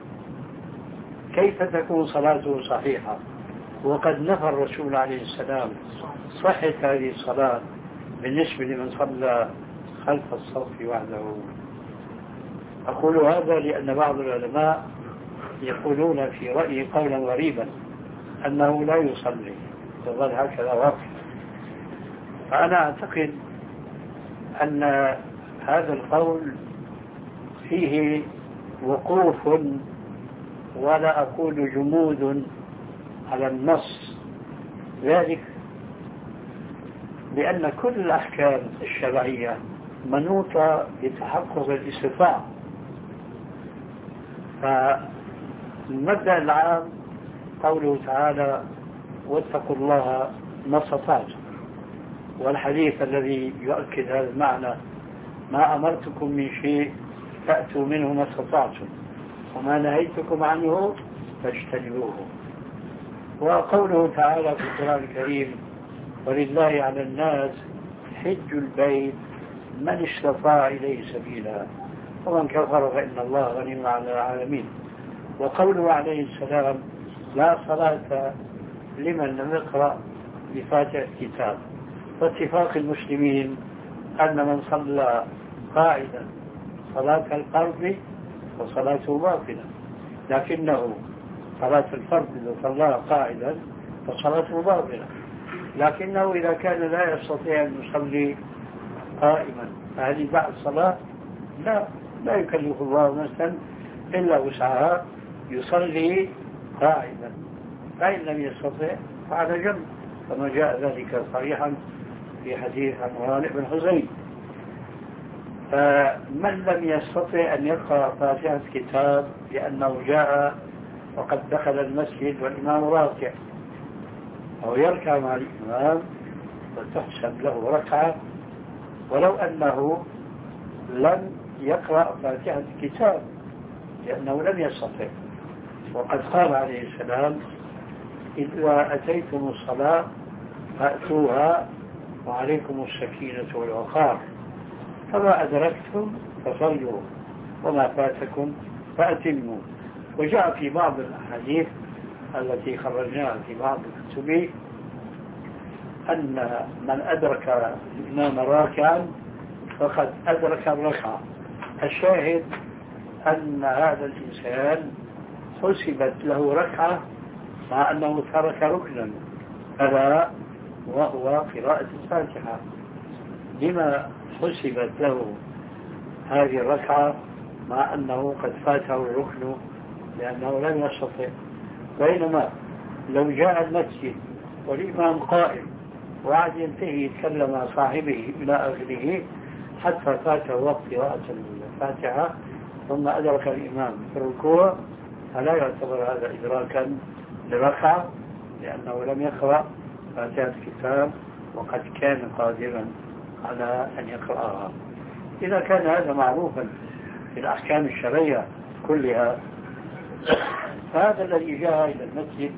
كيف تكون صلاته صحيحة وقد نفى الرسول عليه السلام صحة هذه الصلاة بالنسبة لمن صلى خلف الصف وحده. أقول هذا لأن بعض العلماء يقولون في رأيي قولا غريبا أنه لا يصلي، يظل هكذا واقف. فأنا أعتقد أن هذا القول فيه وقوف ولا أقول جمود على النص، ذلك لأن كل الأحكام الشرعية منوطة بتحقق الاستطاعة. فالمبدأ العام قوله تعالى واتقوا الله ما استطعتم، والحديث الذي يؤكد هذا المعنى ما أمرتكم من شيء فأتوا منه ما استطعتم وما نهيتكم عنه فاجتنبوه. وقوله تعالى في القرآن الكريم ولله على الناس حج البيت من استطاع إليه سبيلا ومن كفر فإن الله غني عن العالمين. وقوله عليه السلام لا صلاة لمن لم يقرأ بفاتحة الكتاب. واتفاق المسلمين أن من صلى قاعدا صلاة الفرض وصلاته باطلة، لكنه صلاة الفرض إذا صلاها قاعدا فصلاته باطلة، لكنه إذا كان لا يستطيع أن يصلي قائما فهذه بعد صلاة لا يكلف الله نفسا إلا وسعها يصلي قاعدا، فإن لم يستطع فعلى جنب، كما جاء ذلك صريحا في حديث عمران بن حزين. فمن لم يستطع أن يقرأ فاتحة الكتاب لأنه جاء وقد دخل المسجد والإمام راكع أو يركع مع الإمام فتحسب له ركعة ولو أنه لم يقرأ فاتحة الكتاب لأنه لم يستطع. وقد قال عليه السلام إذا أتيتم الصلاة فأتوها وعليكم السكينة والوقار، فما أدركتم فصلوا وما فاتكم فأتموا. وجاء في بعض الأحاديث التي خرجناها في بعض الكتب أن من أدرك الإمام راكعا فقد أدرك الركعة. الشاهد أن هذا الإنسان حسبت له ركعة مع أنه ترك ركنا ألا وهو قراءة الفاتحة. لما حسبت له هذه الركعة مع أنه قد فاته الركن لأنه لم يستطع؟ بينما لو جاء المسجد والإمام قائم وعاد ينتهي يتكلم مع صاحبه إلى آخره حتى فاته وقت قراءة الفاتحة ثم أدرك الإمام في الركوع، فلا يعتبر هذا إدراكا لركعة لأنه لم يقرأ فاتحة الكتاب وقد كان قادرا على أن يقرأها. إذا كان هذا معروفا في الأحكام الشرعية كلها، فهذا الذي جاء إلى المسجد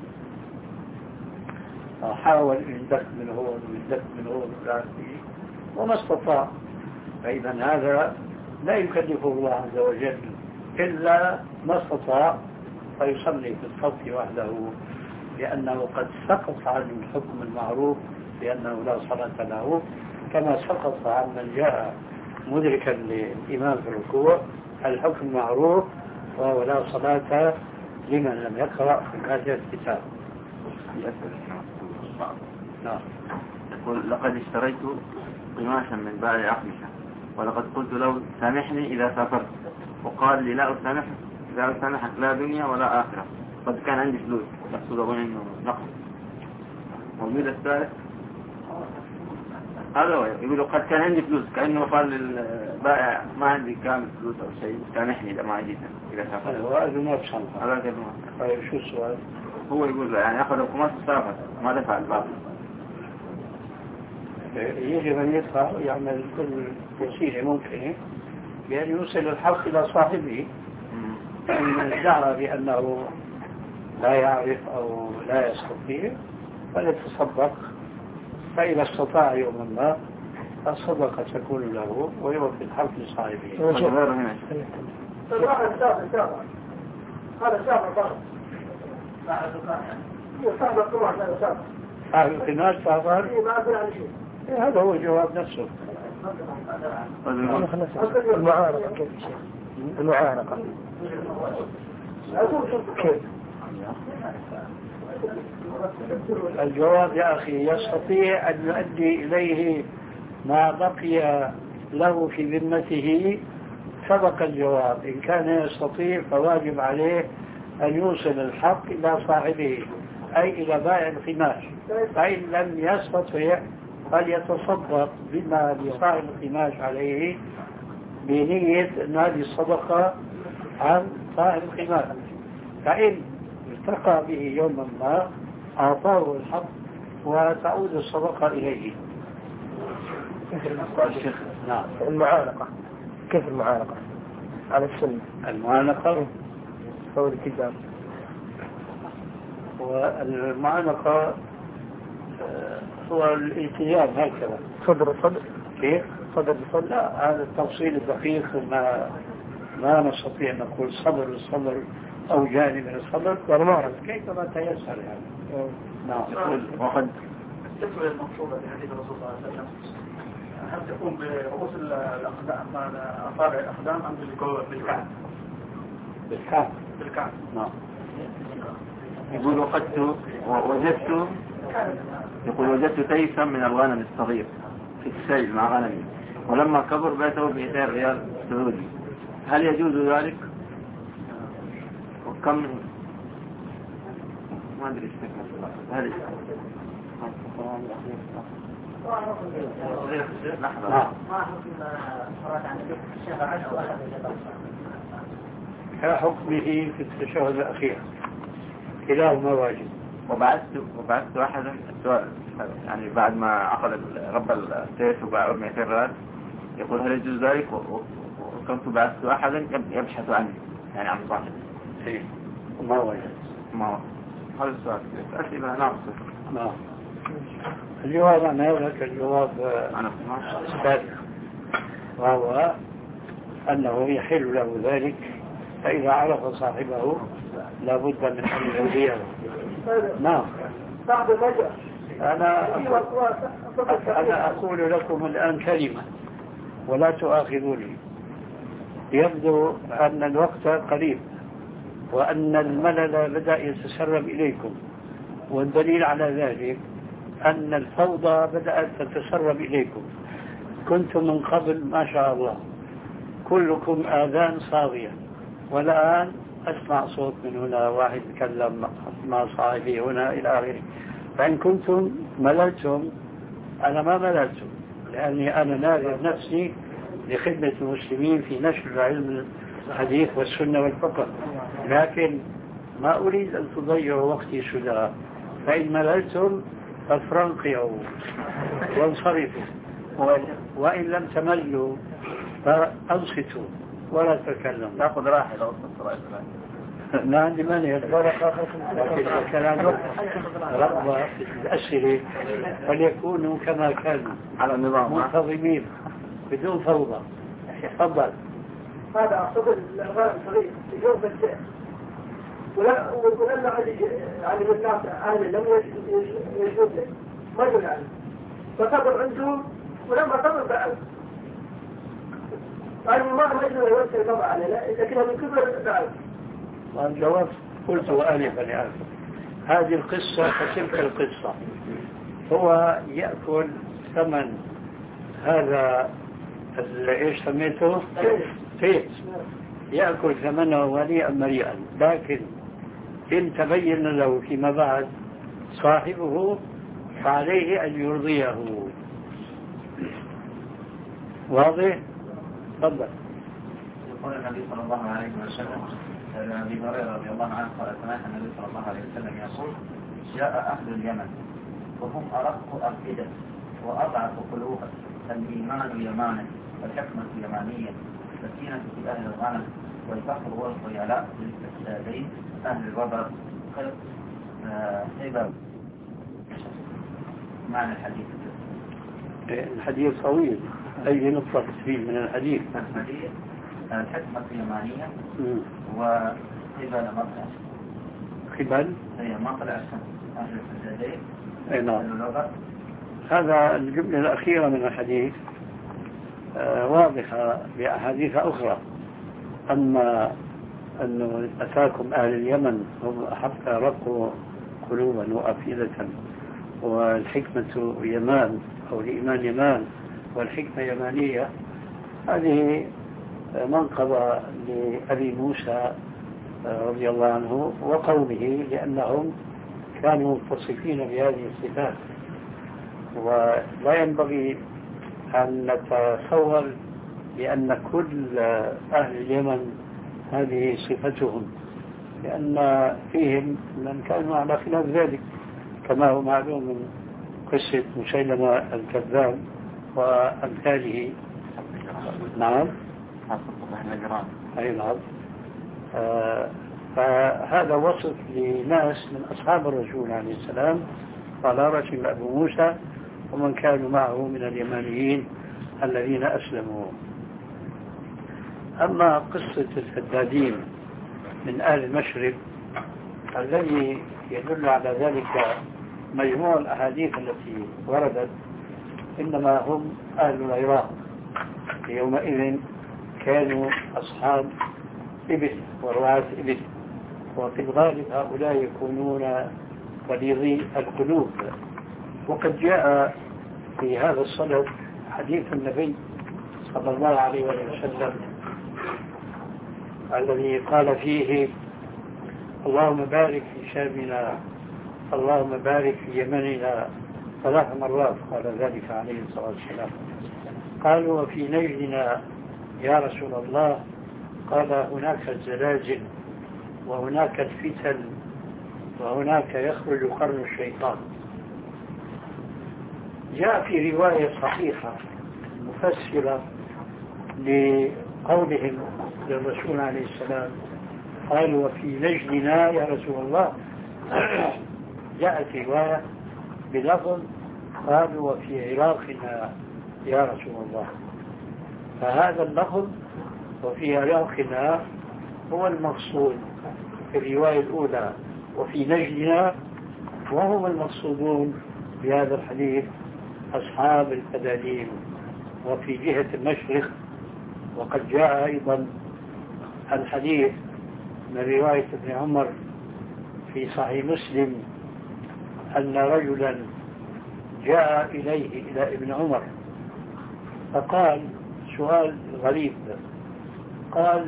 حاول يندك من هون ويندك من هون وما استطاع، فإذا هذا لا يكلفه الله عز وجل إلا ما استطاع، فيصلي في الصف وحده لأنه قد سقط عن الحكم المعروف لأنه لا صلاة له، كما سقط عن من جاء مدركا للإمام في الركوع الحكم المعروف وهو لا صلاة لمن لم يقرأ في فاتحة الكتاب. نعم. يقول لقد اشتريت قماشا من بائع أقمشة ولقد قلت له سامحني إذا سافرت، وقال لي لا أسامحك لا دنيا ولا آخرة، قد كان عندي فلوس، يحصل أظن إنه نقص. والميل الثالث هذا هو يقول قد كان عندي فلوس، كأنه قال للبائع ما عندي كامل فلوس أو شيء، سامحني إذا ما عندي إذا سافرت. هذا ما بصنفه. هذا كده. طيب شو السؤال؟ هو يقول يعني أخذ القماش وسافر ما دفع الباقي. يجب أن يدفع يعمل كل وسيلة ممكنة بأن يوصل الحق إلى صاحبه. إن ادعى بأنه لا يعرف أو لا يستطيع فليتصدق، فإذا استطاع يوما ما الصدقة تكون له ويوفي الحق لصاحبه. هذا سافر فقط. يستحضر طبعا هذا سافر. صاحب القناش سافر؟ ما أقول عن شيء. هذا هو الجواب نفسه. المعارضة كيف شيء؟ المعارضة كيف؟ الجواب يا أخي يستطيع أن يؤدي إليه ما بقي له في ذمته. سبق الجواب. إن كان يستطيع فواجب عليه أن يوصل الحق إلى صاحبه أي إلى بائع القماش. فإن لم يستطيع فليتصدق بما لصاحب القماش عليه بنية أن هذه الصدقة عن صاحب القماش. فإن التقى به يوما ما أعطاه الحق وتعود الصدقة إليه. نعم. المعانقة كيف المعانقة على السنة؟ المعانقة هو الالتزام. والمعانقة هو الالتزام هكذا. صدر صدر كيف؟ صدر بصدر. لا، هذا التفصيل الدقيق ما نستطيع أن نقول صدر الصدر أو جانب من الصدر. يعني ما أعرف كيفما تيسر يعني. نعم. وقد التسوية المقصودة في حديث الرسول صلى الله عليه وسلم هل تكون برؤوس الأقدام أصابع الأقدام أم بالكعب؟ بالكعب. نعم. يقول وجدت تيسا من الغنم الصغير في السيل مع غنمي ولما كبر بيته ب200 ريال سعودي، هل يجوز ذلك؟ وكم ما أدري هل كحكمه في التشهد الأخير كلاهما واجب. وبعثت أحدا السؤال يعني بعد ما أخذ رب السيف وباع 200 ريال يقول هل يجوز ذلك؟ وكنت بعثت أحدا يبحث عنه يعني عن صاحب. ما واجب. ما هذا السؤال أسئلة ناقصة. نعم. الجواب عن هذا الجواب السابق وهو أنه يحل له ذلك فإذا عرف صاحبه لا بد من أن يوديه. نعم. أنا أقول لكم الآن كلمة ولا تؤاخذوني. يبدو أن الوقت قريب وأن الملل بدأ يتسرب إليكم، والدليل على ذلك أن الفوضى بدأت تتسرب إليكم. كنتم من قبل ما شاء الله كلكم آذان صاغية، والآن أسمع صوت من هنا، واحد يتكلم مع صاحبي هنا إلى آخره. فإن كنتم مللتم أنا ما مللتم، لأني أنا ناذر نفسي لخدمة المسلمين في نشر علم الحديث والسنة والفقه، لكن ما أريد أن تضيعوا وقتي سدى. فإن مللتم فافرنقعوا وانصرفوا، وإن لم تملوا فأنصتوا ولا تكلموا. ناخذ راحة لو وصلت ما عندي مانع، كلام رغبة في الأسئلة فليكونوا كما كانوا على النظام منتظمين بدون فوضى. تفضل. هذا أعتقد الأغاني الصغير يجوز بالسيف ولما علم الناس أهل لم يجوز له ما يقول عنه فصبر عندهم ولما صبر بعد قالوا ما مجنون يوصل طبعا عليه لكنه من كبر بعد. والجواب قلت آنفا لآخر هذه القصة فتلك القصة. هو يأكل ثمن هذا ايش سميته؟ فيت. يأكل ثمنه وليئا مريئا، لكن إن تبين له فيما بعد صاحبه فعليه أن يرضيه. واضح؟ تفضل. يقول النبي صلى الله عليه وسلم أبي هريرة رضي الله عنه قال سمعت النبي صلى الله عليه وسلم يقول جاء أهل اليمن وهم أرق أفئدة وأضعف قلوبا، الإيمان يمانا والحكمة يمانية، السكينة في أهل الغنم والفخر والخيلاء للفسادين أهل الوبر هبة. معنى الحديث الحديث طويل. أي نقطة تفيد من الحديث؟ الحديث الحكمة يمانية وهبة مطلع خبال هي مطلع أهل الفسادين أي نعم. هذا الجملة الأخيرة من الحديث واضحة بأحاديث أخرى. أما أنه أتاكم أهل اليمن هم حتى رقوا قلوبا وأفئدة، والحكمة يمان أو الإيمان يمان والحكمة يمانية، هذه منقبة لأبي موسى رضي الله عنه وقومه، لأنهم كانوا متصفين بهذه الصفات. ولا ينبغي أن نتصور بأن كل أهل اليمن هذه صفتهم، لأن فيهم من كانوا على خلاف ذلك، كما هو معلوم من قصة مسيلمة الكذاب وأمثاله. نعم، أي نعم. فهذا وصف لناس من أصحاب الرسول عليه السلام، قال رسم أبو موسى ومن كانوا معه من اليمانيين الذين أسلموا. أما قصة الحدادين من أهل المشرق الذي يدل على ذلك مجموع الأحاديث التي وردت، إنما هم أهل العراق. يومئذ كانوا أصحاب إبل ورعاة إبل، وفي الغالب هؤلاء يكونون غليظي القلوب. وقد جاء في هذا الصدد حديث النبي صلى الله عليه وسلم الذي قال فيه: اللهم بارك في شامنا، اللهم بارك في يمننا، 3 مرات قال ذلك عليه الصلاة والسلام. قالوا: وفي نجدنا يا رسول الله؟ قال: هناك الزلازل وهناك الفتن وهناك يخرج قرن الشيطان. جاء في رواية صحيحة مفسرة لقولهم للرسول عليه السلام، قالوا: وفي نجدنا يا رسول الله. جاءت رواية بلفظ قالوا: وفي عراقنا يا رسول الله. فهذا اللفظ وفي عراقنا هو المقصود في الرواية الأولى، وفي نجدنا، وهم المقصودون بهذا الحديث أصحاب الفدادين وفي جهة المشرق. وقد جاء أيضا الحديث من رواية ابن عمر في صحيح مسلم أن رجلا جاء إلى ابن عمر فقال سؤال غريب، قال: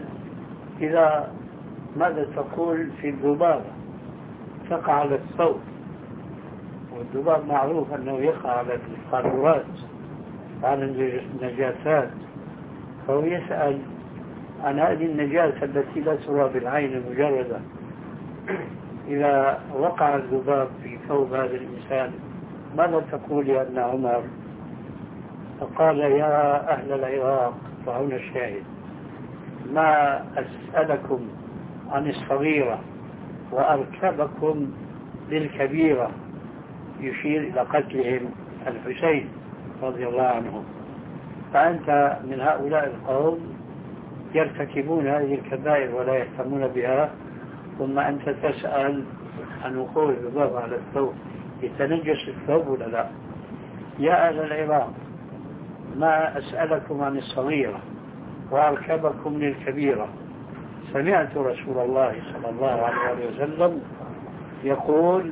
ماذا تقول في الذبابة تقع على الثوب؟ والذباب معروف أنه يقع على القارورات على النجاسات، فهو يسأل عن هذه النجاسة التي لا ترى بالعين المجردة، إذا وقع الذباب في ثوب هذا الإنسان ماذا تقول يا ابن عمر؟ فقال: يا أهل العراق، فهنا الشاهد، ما أسألكم عن الصغيرة وأركبكم للكبيرة، يشير إلى قتلهم الحسين رضي الله عنه. فأنت من هؤلاء القوم يرتكبون هذه الكبائر ولا يهتمون بها، ثم أنت تسأل عن وقوع الذباب على الثوب، يتنجس الثوب ولا لا؟ يا أهل العراق، ما أسألكم عن الصغيرة وأركبكم للكبيرة. سمعت رسول الله صلى الله عليه وسلم يقول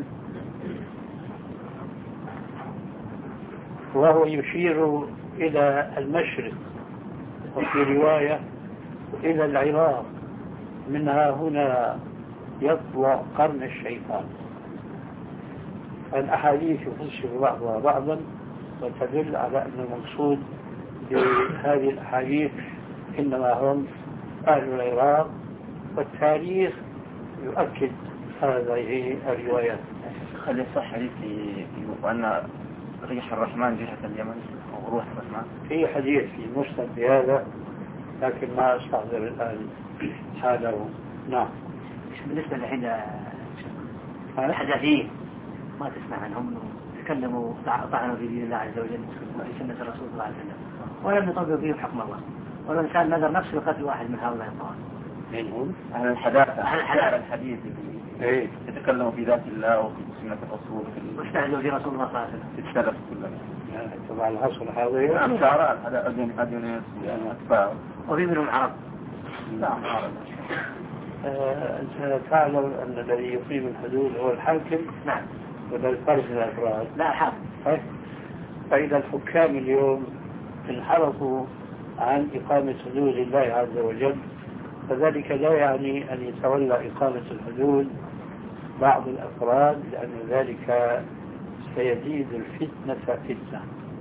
وهو يشير إلى المشرق، وفي رواية إلى العراق، منها هنا يطلع قرن الشيطان. الأحاديث يفسر بعضها بعضا وتدل على أن المقصود بهذه الأحاديث إنما هم أهل العراق، والتاريخ يؤكد هذه الروايات. خلي صح حديث وأن ريح الرحمن جهة اليمن أو روح الرحمن، في حديث في المسند بهذا لكن ما أستحضر الآن حاله. نعم. بالنسبة لحين الحداثيين ما تسمع عنهم تكلموا طعنوا في دين الله عز وجل وفي سنة الرسول صلى الله عليه وسلم ولم يطبقوا فيهم حكم الله، والإنسان نذر نفسه لقتل واحد من هؤلاء الطوائف. منهم أهل الحداثة، أهل الحديث إيه يتكلموا في ذات الله وفي سنة الرسول واستهزئوا في رسول الله صلى الله عليه وسلم في السلف كلها. طبعا العصر الحاضر الشعراء هذا أديونيس وأتباعه وفي منهم عرب. نعم عرب. أنت تعلم أن الذي يقيم الحدود هو الحاكم؟ نعم. ولا الفرد من الأفراد؟ لا الحاكم. فإذا الحكام اليوم انحرفوا عن إقامة حدود الله عز وجل فذلك لا يعني أن يتولى إقامة الحدود بعض الأفراد، لأن ذلك سيزيد الفتنة فتنة.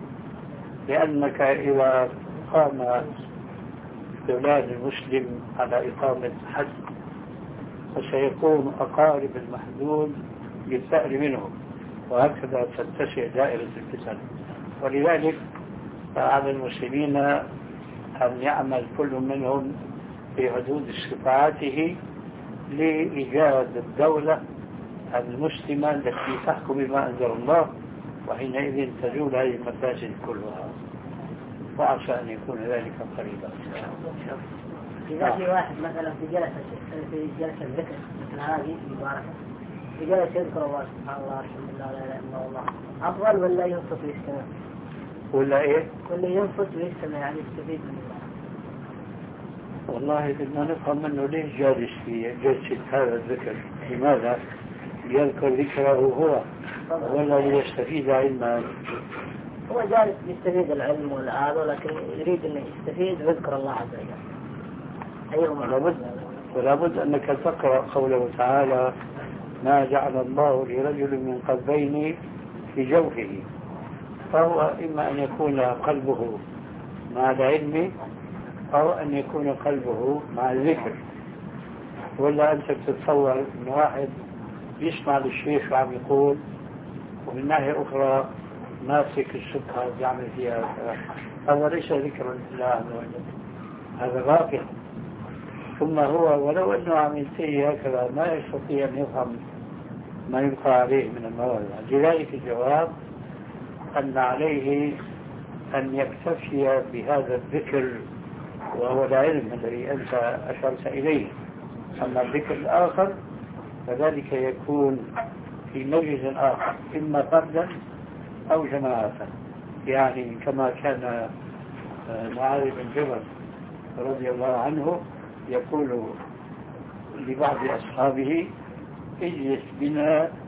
لأنك إذا قام دولان المسلم على إقامة حد فسيكون أقارب المحدود بالثأر منهم، وهكذا تتسع دائرة الفتن. ولذلك فعلى المسلمين أن يعمل كل منهم في حدود استطاعته لإيجاد الدولة المسلمة التي تحكم بما أنزل الله، وحينئذ تزول هذه المفاسد كلها، وعسى أن يكون ذلك قريبا. إذا في واحد مثلا في جلسة الذكر مثل هذه المباركة في جلسة يذكر الله سبحانه الله الحمد لله لا إله إلا الله، أفضل ولا ينصت ويستمع؟ ولا إيه؟ ولا ينصت ويستمع يعني يستفيد من الله؟ والله بدنا نفهم منه ليش جالس في جلسة هذا الذكر، لماذا يذكر ذكره هو ولا ليستفيد علما؟ هو جالس يستفيد العلم والآذى، لكن يريد أن يستفيد ويذكر الله عز وجل. أيهما؟ ولا بد أنك تقرأ قوله تعالى ما جعل الله لرجل من قلبين في جوفه، فهو إما أن يكون قلبه مع العلم أو أن يكون قلبه مع الذكر. ولا أنت تتصور أن واحد يسمع للشيخ وعم يقول ومن ناحية أخرى ماسك السبحة يعمل فيها، هذا ليس ذكرا لله عز وجل، هذا غافل. ثم هو ولو أنه عم ينتهي هكذا ما يستطيع أن يفهم ما يبقى عليه من المواضع. لذلك الجواب أن عليه أن يكتفي بهذا الذكر وهو العلم الذي أنت أشرت إليه. أما الذكر الآخر فذلك يكون في مجلس آخر إما فردا أو جماعة، يعني كما كان معاذ بن جبل رضي الله عنه يقول لبعض أصحابه اجلس بنا